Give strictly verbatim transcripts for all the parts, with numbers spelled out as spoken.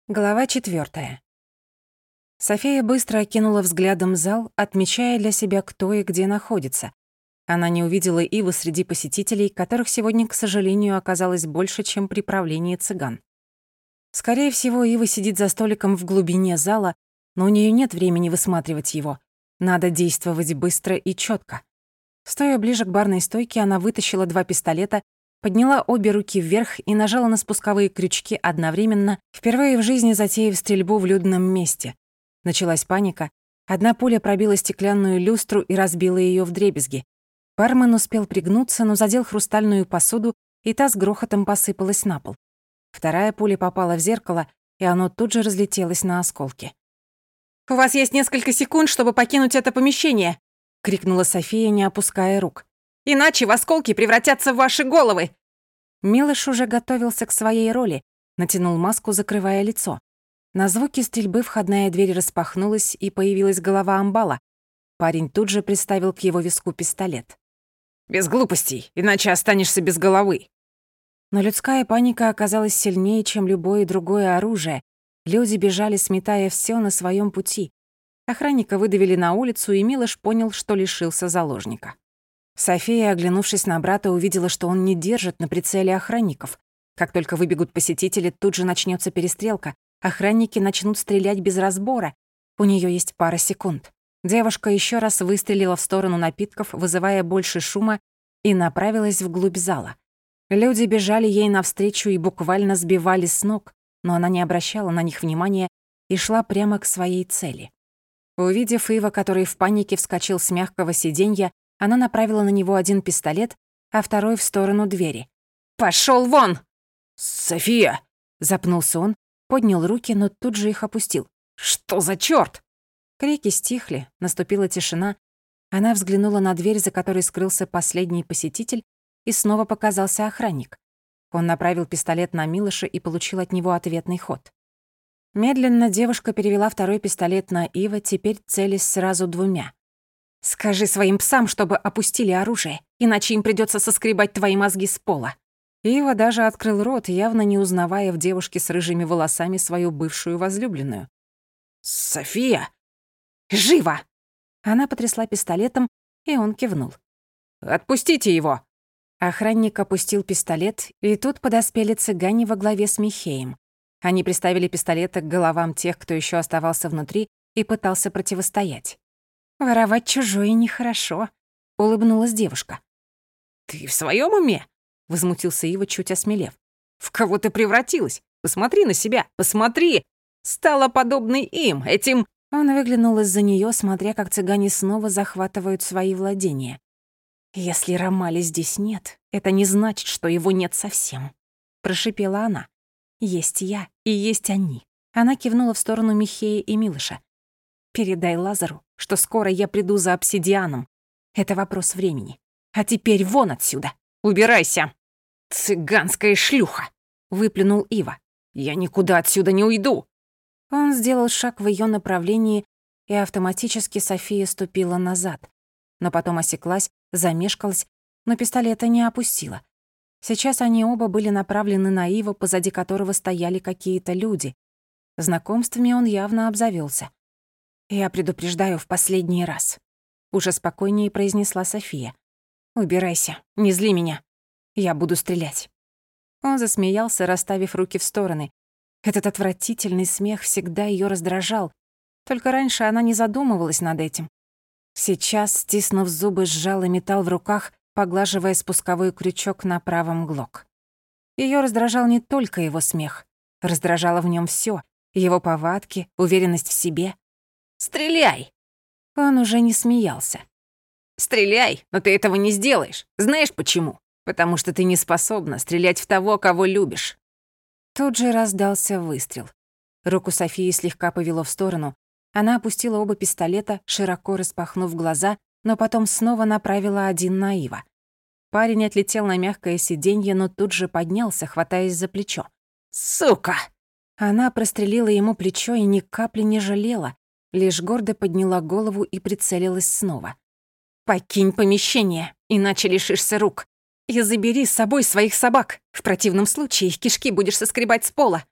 Глава четвёртая. София быстро окинула взглядом зал, отмечая для себя, кто и где находится. Она не увидела Иву среди посетителей, которых сегодня, к сожалению, оказалось больше, чем при правлении цыган. Скорее всего, Ива сидит за столиком в глубине зала, но у неё нет времени высматривать его. Надо действовать быстро и чётко. Стоя ближе к барной стойке, она вытащила два пистолета, подняла обе руки вверх и нажала на спусковые крючки одновременно, впервые в жизни затеяв стрельбу в людном месте. Началась паника. Одна пуля пробила стеклянную люстру и разбила её вдребезги. Бармен успел пригнуться, но задел хрустальную посуду, и та с грохотом посыпалась на пол. Вторая пуля попала в зеркало, и оно тут же разлетелось на осколки. «У вас есть несколько секунд, чтобы покинуть это помещение!» — крикнула София, не опуская рук. «Иначе в осколки превратятся в ваши головы!» Милош уже готовился к своей роли, натянул маску, закрывая лицо. На звуки стрельбы входная дверь распахнулась, и появилась голова амбала. Парень тут же приставил к его виску пистолет. «Без глупостей, иначе останешься без головы!» Но людская паника оказалась сильнее, чем любое другое оружие. Люди бежали, сметая всё на своём пути. Охранника выдавили на улицу, и Милош понял, что лишился заложника. София, оглянувшись на брата, увидела, что он не держит на прицеле охранников. Как только выбегут посетители, тут же начнётся перестрелка. Охранники начнут стрелять без разбора. У неё есть пара секунд. Девушка ещё раз выстрелила в сторону напитков, вызывая больше шума, и направилась вглубь зала. Люди бежали ей навстречу и буквально сбивали с ног, но она не обращала на них внимания и шла прямо к своей цели. Увидев Ива, который в панике вскочил с мягкого сиденья, она направила на него один пистолет, а второй в сторону двери. «Пошёл вон!» «София!» — запнулся он, поднял руки, но тут же их опустил. «Что за чёрт?» Крики стихли, наступила тишина. Она взглянула на дверь, за которой скрылся последний посетитель, и снова показался охранник. Он направил пистолет на Милоша и получил от него ответный ход. Медленно девушка перевела второй пистолет на Ива, теперь целясь сразу двумя. «Скажи своим псам, чтобы опустили оружие, иначе им придётся соскребать твои мозги с пола». Ива даже открыл рот, явно не узнавая в девушке с рыжими волосами свою бывшую возлюбленную. «София!» «Живо!» Она потрясла пистолетом, и он кивнул. «Отпустите его!» Охранник опустил пистолет, и тут подоспели цыгане во главе с Михеем. Они приставили пистолеты к головам тех, кто ещё оставался внутри, и пытался противостоять. «Воровать чужое нехорошо», — улыбнулась девушка. «Ты в своём уме?» — возмутился Ива, чуть осмелев. «В кого ты превратилась? Посмотри на себя, посмотри! Стала подобной им, этим...» Он выглянул из-за неё, смотря, как цыгане снова захватывают свои владения. «Если Ромали здесь нет, это не значит, что его нет совсем», — прошипела она. «Есть я и есть они». Она кивнула в сторону Михея и Милоша. «Передай Лазару, что скоро я приду за обсидианом. Это вопрос времени. А теперь вон отсюда! Убирайся!» «Цыганская шлюха!» — выплюнул Ива. «Я никуда отсюда не уйду!» Он сделал шаг в её направлении, и автоматически София ступила назад. Но потом осеклась, замешкалась, но пистолета не опустила. Сейчас они оба были направлены на Ива, позади которого стояли какие-то люди. Знакомствами он явно обзавелся. «Я предупреждаю в последний раз», — уже спокойнее произнесла София. «Убирайся, не зли меня. Я буду стрелять». Он засмеялся, расставив руки в стороны. Этот отвратительный смех всегда её раздражал. Только раньше она не задумывалась над этим. Сейчас, стиснув зубы, сжала металл в руках, поглаживая спусковой крючок на правом глок. Её раздражал не только его смех. Раздражало в нём всё: его повадки, уверенность в себе. «Стреляй!» Он уже не смеялся. «Стреляй, но ты этого не сделаешь. Знаешь почему? Потому что ты не способна стрелять в того, кого любишь». Тут же раздался выстрел. Руку Софии слегка повело в сторону. Она опустила оба пистолета, широко распахнув глаза, но потом снова направила один на Ива. Парень отлетел на мягкое сиденье, но тут же поднялся, хватаясь за плечо. «Сука!» Она прострелила ему плечо и ни капли не жалела, лишь гордо подняла голову и прицелилась снова. «Покинь помещение, иначе лишишься рук. И забери с собой своих собак. В противном случае кишки будешь соскребать с пола».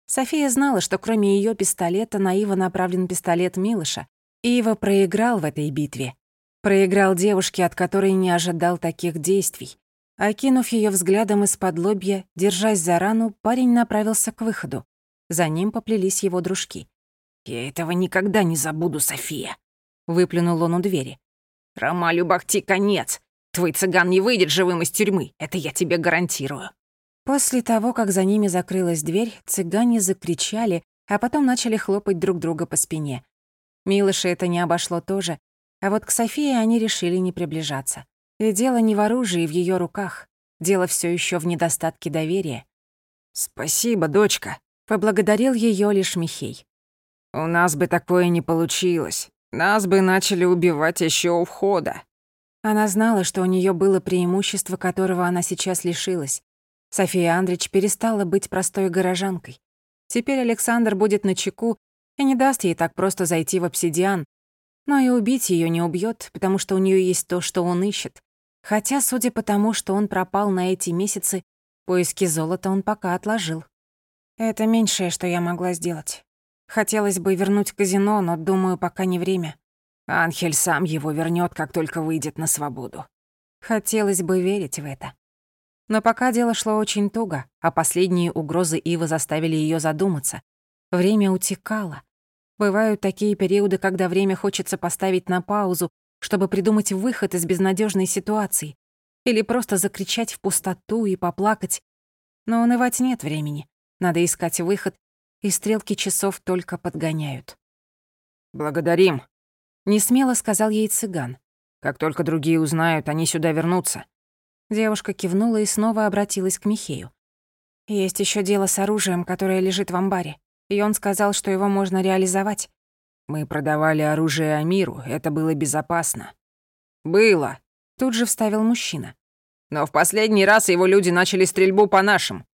София знала, что кроме ее пистолета на Ива направлен пистолет Милоша. Ива проиграл в этой битве. Проиграл девушке, от которой не ожидал таких действий. Окинув ее взглядом из-под лобья, держась за рану, парень направился к выходу. За ним поплелись его дружки. «Я этого никогда не забуду, София», — выплюнул он у двери. «Рамалю Бахти конец. Твой цыган не выйдет живым из тюрьмы, это я тебе гарантирую». После того, как за ними закрылась дверь, цыгане закричали, а потом начали хлопать друг друга по спине. Милоша это не обошло тоже, а вот к Софии они решили не приближаться. И дело не в оружии в ее руках, дело все еще в недостатке доверия. «Спасибо, дочка», — поблагодарил ее лишь Михей. «У нас бы такое не получилось. Нас бы начали убивать еще у входа». Она знала, что у нее было преимущество, которого она сейчас лишилась. София Андреевич перестала быть простой горожанкой. Теперь Александр будет начеку и не даст ей так просто зайти в обсидиан. Но и убить ее не убьет, потому что у нее есть то, что он ищет. Хотя, судя по тому, что он пропал на эти месяцы, поиски золота он пока отложил. Это меньшее, что я могла сделать. Хотелось бы вернуть казино, но, думаю, пока не время. Анхель сам его вернет, как только выйдет на свободу. Хотелось бы верить в это. Но пока дело шло очень туго, а последние угрозы Ивы заставили ее задуматься. Время утекало. Бывают такие периоды, когда время хочется поставить на паузу, чтобы придумать выход из безнадежной ситуации. Или просто закричать в пустоту и поплакать. Но унывать нет времени. Надо искать выход, и стрелки часов только подгоняют. «Благодарим», — несмело сказал ей цыган. «Как только другие узнают, они сюда вернутся». Девушка кивнула и снова обратилась к Михею. «Есть еще дело с оружием, которое лежит в амбаре, и он сказал, что его можно реализовать». «Мы продавали оружие Амиру, это было безопасно». «Было», — тут же вставил мужчина. «Но в последний раз его люди начали стрельбу по нашим».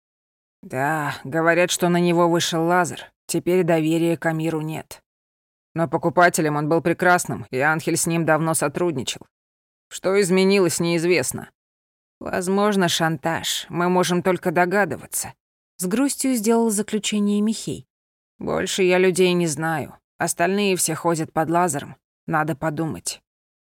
«Да, говорят, что на него вышел лазер, теперь доверия к Амиру нет. Но покупателем он был прекрасным, и Анхель с ним давно сотрудничал. Что изменилось, неизвестно». «Возможно, шантаж. Мы можем только догадываться». С грустью сделал заключение Михей. «Больше я людей не знаю. Остальные все ходят под лазером. Надо подумать».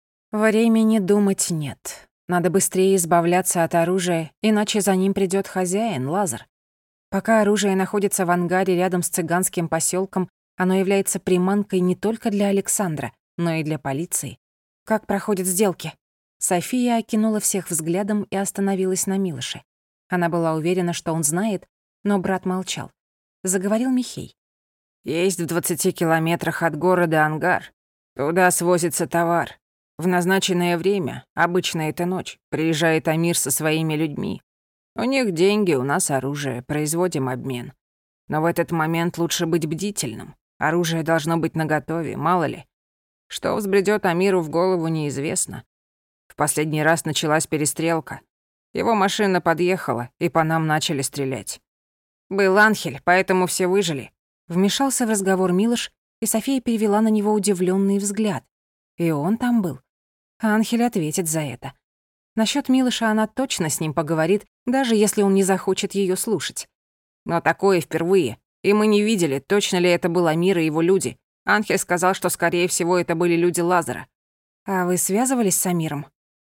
Времени думать нет. Надо быстрее избавляться от оружия, иначе за ним придёт хозяин, лазер. Пока оружие находится в ангаре рядом с цыганским посёлком, оно является приманкой не только для Александра, но и для полиции. Как проходят сделки? София окинула всех взглядом и остановилась на Милоше. Она была уверена, что он знает, но брат молчал. Заговорил Михей. «Есть в двадцати километрах от города ангар. Туда свозится товар. В назначенное время, обычно это ночь, приезжает Амир со своими людьми. У них деньги, у нас оружие, производим обмен. Но в этот момент лучше быть бдительным. Оружие должно быть наготове, мало ли. Что взбредёт Амиру в голову, неизвестно. В последний раз началась перестрелка. Его машина подъехала, и по нам начали стрелять. Был Анхель, поэтому все выжили». Вмешался в разговор Милош, и София перевела на него удивлённый взгляд. И он там был. Анхель ответит за это. Насчёт Милоша она точно с ним поговорит, даже если он не захочет её слушать. Но такое впервые. И мы не видели, точно ли это был Амир и его люди. Анхель сказал, что, скорее всего, это были люди лазера. А вы связывались с Амиром?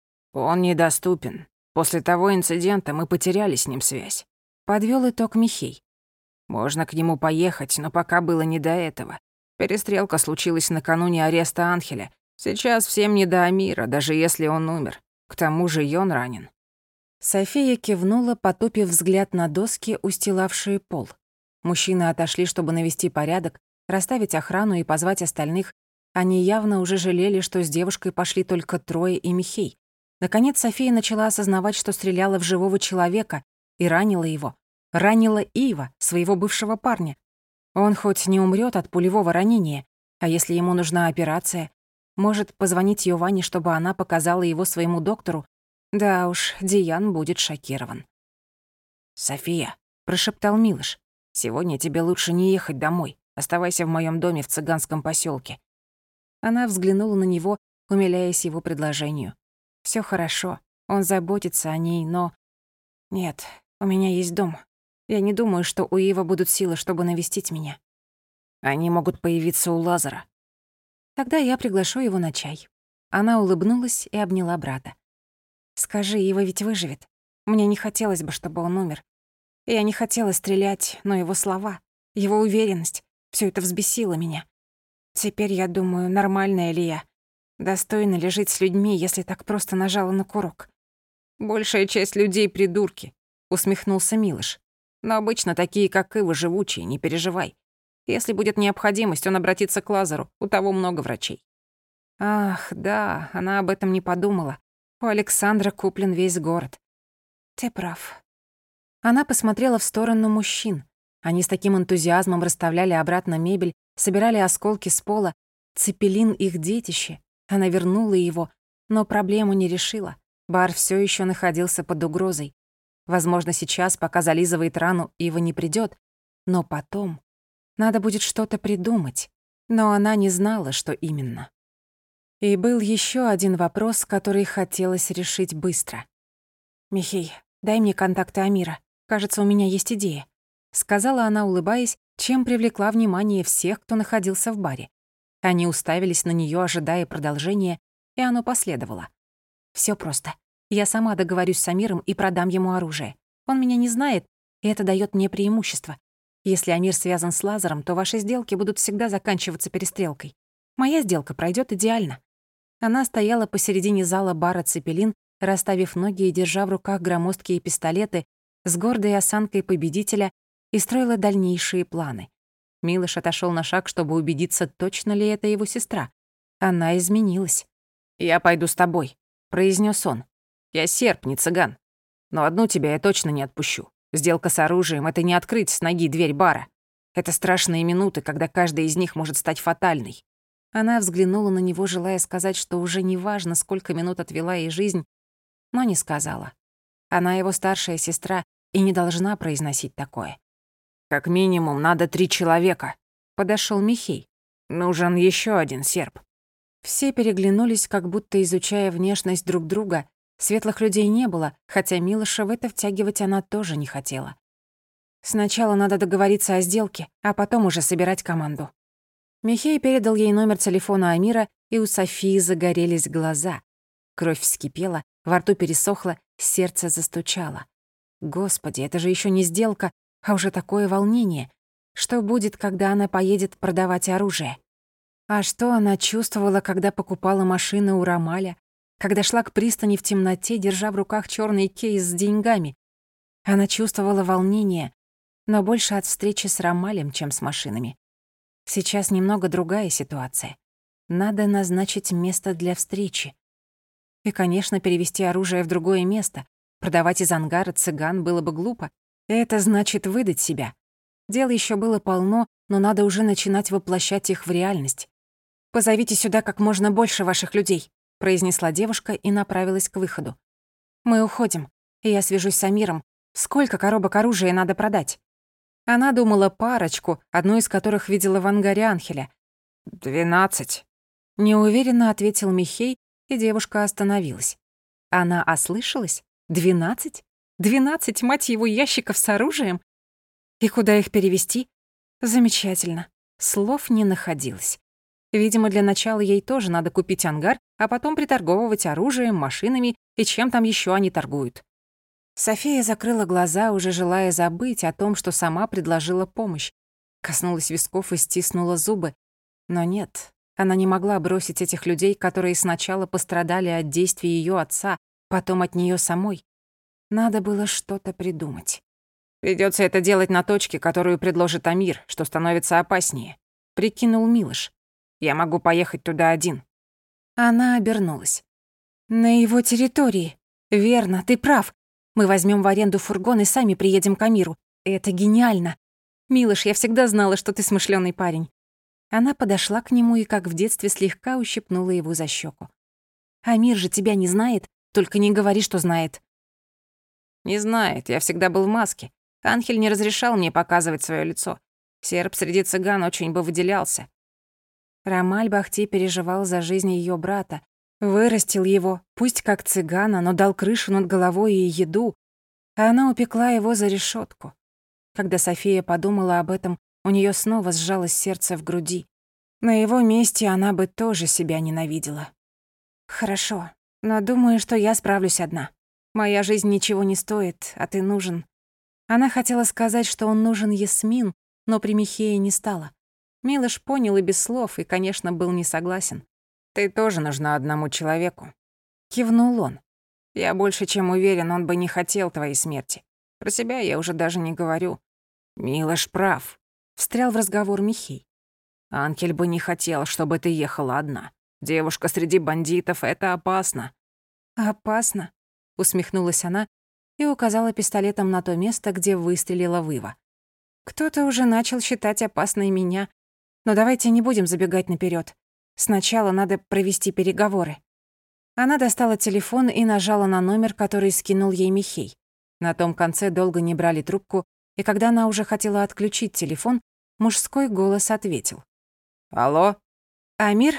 Он недоступен. После того инцидента мы потеряли с ним связь. Подвёл итог Михей. Можно к нему поехать, но пока было не до этого. Перестрелка случилась накануне ареста Анхеля. Сейчас всем не до Амира, даже если он умер. К тому же Йон ранен. София кивнула, потупив взгляд на доски, устилавшие пол. Мужчины отошли, чтобы навести порядок, расставить охрану и позвать остальных. Они явно уже жалели, что с девушкой пошли только трое и Михей. Наконец София начала осознавать, что стреляла в живого человека и ранила его. Ранила Ива, своего бывшего парня. Он хоть не умрёт от пулевого ранения, а если ему нужна операция, может позвонить Йоване, чтобы она показала его своему доктору. Да уж, Диан будет шокирован. «София», — прошептал Милош, — «сегодня тебе лучше не ехать домой. Оставайся в моём доме в цыганском посёлке». Она взглянула на него, умиляясь его предложению. Всё хорошо, он заботится о ней, но... Нет, у меня есть дом. Я не думаю, что у Ива будут силы, чтобы навестить меня. Они могут появиться у Лазара. Тогда я приглашу его на чай». Она улыбнулась и обняла брата. «Скажи, Ива ведь выживет. Мне не хотелось бы, чтобы он умер. Я не хотела стрелять, но его слова, его уверенность, всё это взбесило меня. Теперь я думаю, нормальная ли я? Достойна ли жить с людьми, если так просто нажала на курок?» «Большая часть людей — придурки», — усмехнулся Милош. «Но обычно такие, как Ива, живучие, не переживай. Если будет необходимость, он обратится к Лазару, у того много врачей». Ах, да, она об этом не подумала. У Александра куплен весь город. Ты прав. Она посмотрела в сторону мужчин. Они с таким энтузиазмом расставляли обратно мебель, собирали осколки с пола. Цепелин — их детище. Она вернула его, но проблему не решила. Бар всё ещё находился под угрозой. Возможно, сейчас, пока зализывает рану, Ива не придёт, но потом надо будет что-то придумать. Но она не знала, что именно. И был ещё один вопрос, который хотелось решить быстро. «Михей, дай мне контакты Амира. Кажется, у меня есть идея», — сказала она, улыбаясь, чем привлекла внимание всех, кто находился в баре. Они уставились на неё, ожидая продолжения, и оно последовало. «Всё просто. Я сама договорюсь с Амиром и продам ему оружие. Он меня не знает, и это даёт мне преимущество. Если Амир связан с Лазаром, то ваши сделки будут всегда заканчиваться перестрелкой. Моя сделка пройдёт идеально». Она стояла посередине зала бара «Цепелин», расставив ноги и держа в руках громоздкие пистолеты с гордой осанкой победителя, и строила дальнейшие планы. Милош отошёл на шаг, чтобы убедиться, точно ли это его сестра. Она изменилась. «Я пойду с тобой», — произнёс он. «Я серб, не цыган. Но одну тебя я точно не отпущу. Сделка с оружием — это не открыть с ноги дверь бара. Это страшные минуты, когда каждая из них может стать фатальной». Она взглянула на него, желая сказать, что уже не важно, сколько минут отвела ей жизнь, но не сказала. Она его старшая сестра и не должна произносить такое. «Как минимум надо три человека», — подошёл Михей. «Нужен ещё один серб». Все переглянулись, как будто изучая внешность друг друга. Светлых людей не было, хотя Милоша в это втягивать она тоже не хотела. «Сначала надо договориться о сделке, а потом уже собирать команду». Михей передал ей номер телефона Амира, и у Софии загорелись глаза. Кровь вскипела, во рту пересохло, сердце застучало. Господи, это же ещё не сделка, а уже такое волнение. Что будет, когда она поедет продавать оружие? А что она чувствовала, когда покупала машину у Рамаля, когда шла к пристани в темноте, держа в руках чёрный кейс с деньгами? Она чувствовала волнение, но больше от встречи с Рамалем, чем с машинами. Сейчас немного другая ситуация. Надо назначить место для встречи. И, конечно, перевести оружие в другое место. Продавать из ангара цыган было бы глупо. Это значит выдать себя. Дел ещё было полно, но надо уже начинать воплощать их в реальность. «Позовите сюда как можно больше ваших людей», — произнесла девушка и направилась к выходу. «Мы уходим, и я свяжусь с Амиром. Сколько коробок оружия надо продать?» Она думала парочку, одну из которых видела в ангаре Анхеля. «Двенадцать», — неуверенно ответил Михей, и девушка остановилась. Она ослышалась? Двенадцать? Двенадцать, мать его, ящиков с оружием? И куда их перевести? Замечательно. Слов не находилось. Видимо, для начала ей тоже надо купить ангар, а потом приторговывать оружием, машинами и чем там ещё они торгуют. София закрыла глаза, уже желая забыть о том, что сама предложила помощь. Коснулась висков и стиснула зубы. Но нет, она не могла бросить этих людей, которые сначала пострадали от действий её отца, потом от неё самой. Надо было что-то придумать. «Придётся это делать на точке, которую предложит Амир, что становится опаснее», — прикинул Милош. «Я могу поехать туда один». Она обернулась. «На его территории. Верно, ты прав. Мы возьмём в аренду фургон и сами приедем к Амиру. Это гениально. Милош, я всегда знала, что ты смышлёный парень». Она подошла к нему и, как в детстве, слегка ущипнула его за щеку. «Амир же тебя не знает, только не говори, что знает». «Не знает, я всегда был в маске. Анхель не разрешал мне показывать своё лицо. Серб среди цыган очень бы выделялся». Рамаль Бахти переживал за жизнь её брата, вырастил его, пусть как цыгана, но дал крышу над головой и еду, а она упекла его за решётку. Когда София подумала об этом, у нее снова сжалось сердце в груди. На его месте она бы тоже себя ненавидела. «Хорошо, но думаю, что я справлюсь одна. Моя жизнь ничего не стоит, а ты нужен». Она хотела сказать, что он нужен Ясмин, но при Михее не стала. Милош понял и без слов, и, конечно, был не согласен. «Ты тоже нужна одному человеку», — кивнул он. «Я больше чем уверен, он бы не хотел твоей смерти. Про себя я уже даже не говорю. Милош прав», — встрял в разговор Михей. «Анкель бы не хотел, чтобы ты ехала одна. Девушка среди бандитов — это опасно». «Опасно?» — усмехнулась она и указала пистолетом на то место, где выстрелила Выва. «Кто-то уже начал считать опасной меня. Но давайте не будем забегать наперёд. Сначала надо провести переговоры». Она достала телефон и нажала на номер, который скинул ей Михей. На том конце долго не брали трубку, и когда она уже хотела отключить телефон, мужской голос ответил. «Алло?» «Амир?»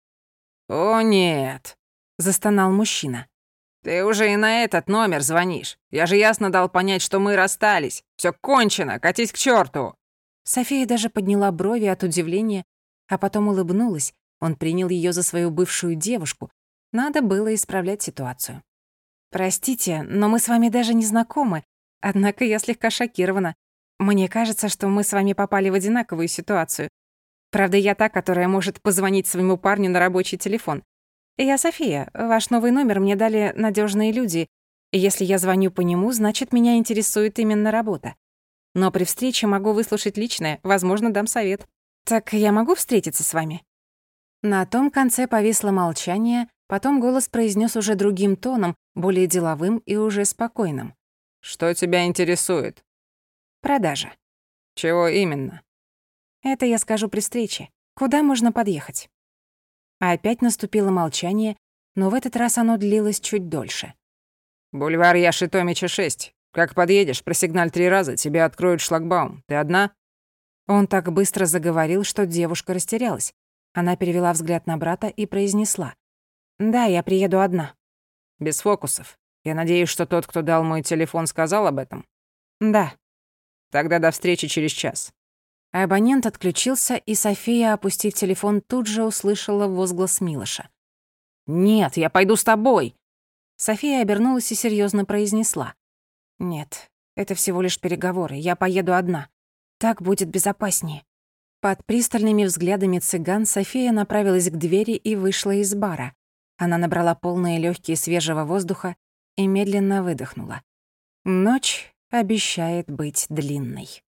«О, нет», — застонал мужчина. «Ты уже и на этот номер звонишь. Я же ясно дал понять, что мы расстались. Всё кончено, катись к чёрту!» София даже подняла брови от удивления, а потом улыбнулась. Он принял её за свою бывшую девушку. Надо было исправлять ситуацию. «Простите, но мы с вами даже не знакомы. Однако я слегка шокирована. Мне кажется, что мы с вами попали в одинаковую ситуацию. Правда, я та, которая может позвонить своему парню на рабочий телефон. Я София. Ваш новый номер мне дали надежные люди. И если я звоню по нему, значит, меня интересует именно работа. Но при встрече могу выслушать личное, возможно, дам совет. Так я могу встретиться с вами?» На том конце повисло молчание, потом голос произнес уже другим тоном, более деловым и уже спокойным. «Что тебя интересует?» «Продажа». «Чего именно?» «Это я скажу при встрече. Куда можно подъехать?» А опять наступило молчание, но в этот раз оно длилось чуть дольше. «Бульвар Яши-Томича, шесть. Как подъедешь, просигналь три раза, тебе откроют шлагбаум. Ты одна?» Он так быстро заговорил, что девушка растерялась. Она перевела взгляд на брата и произнесла. «Да, я приеду одна». «Без фокусов. Я надеюсь, что тот, кто дал мой телефон, сказал об этом?» «Да». «Тогда до встречи через час». Абонент отключился, и София, опустив телефон, тут же услышала возглас Милоша. «Нет, я пойду с тобой!» София обернулась и серьёзно произнесла. «Нет, это всего лишь переговоры, я поеду одна. Так будет безопаснее». Под пристальными взглядами цыган София направилась к двери и вышла из бара. Она набрала полные лёгкие свежего воздуха и медленно выдохнула. Ночь обещает быть длинной.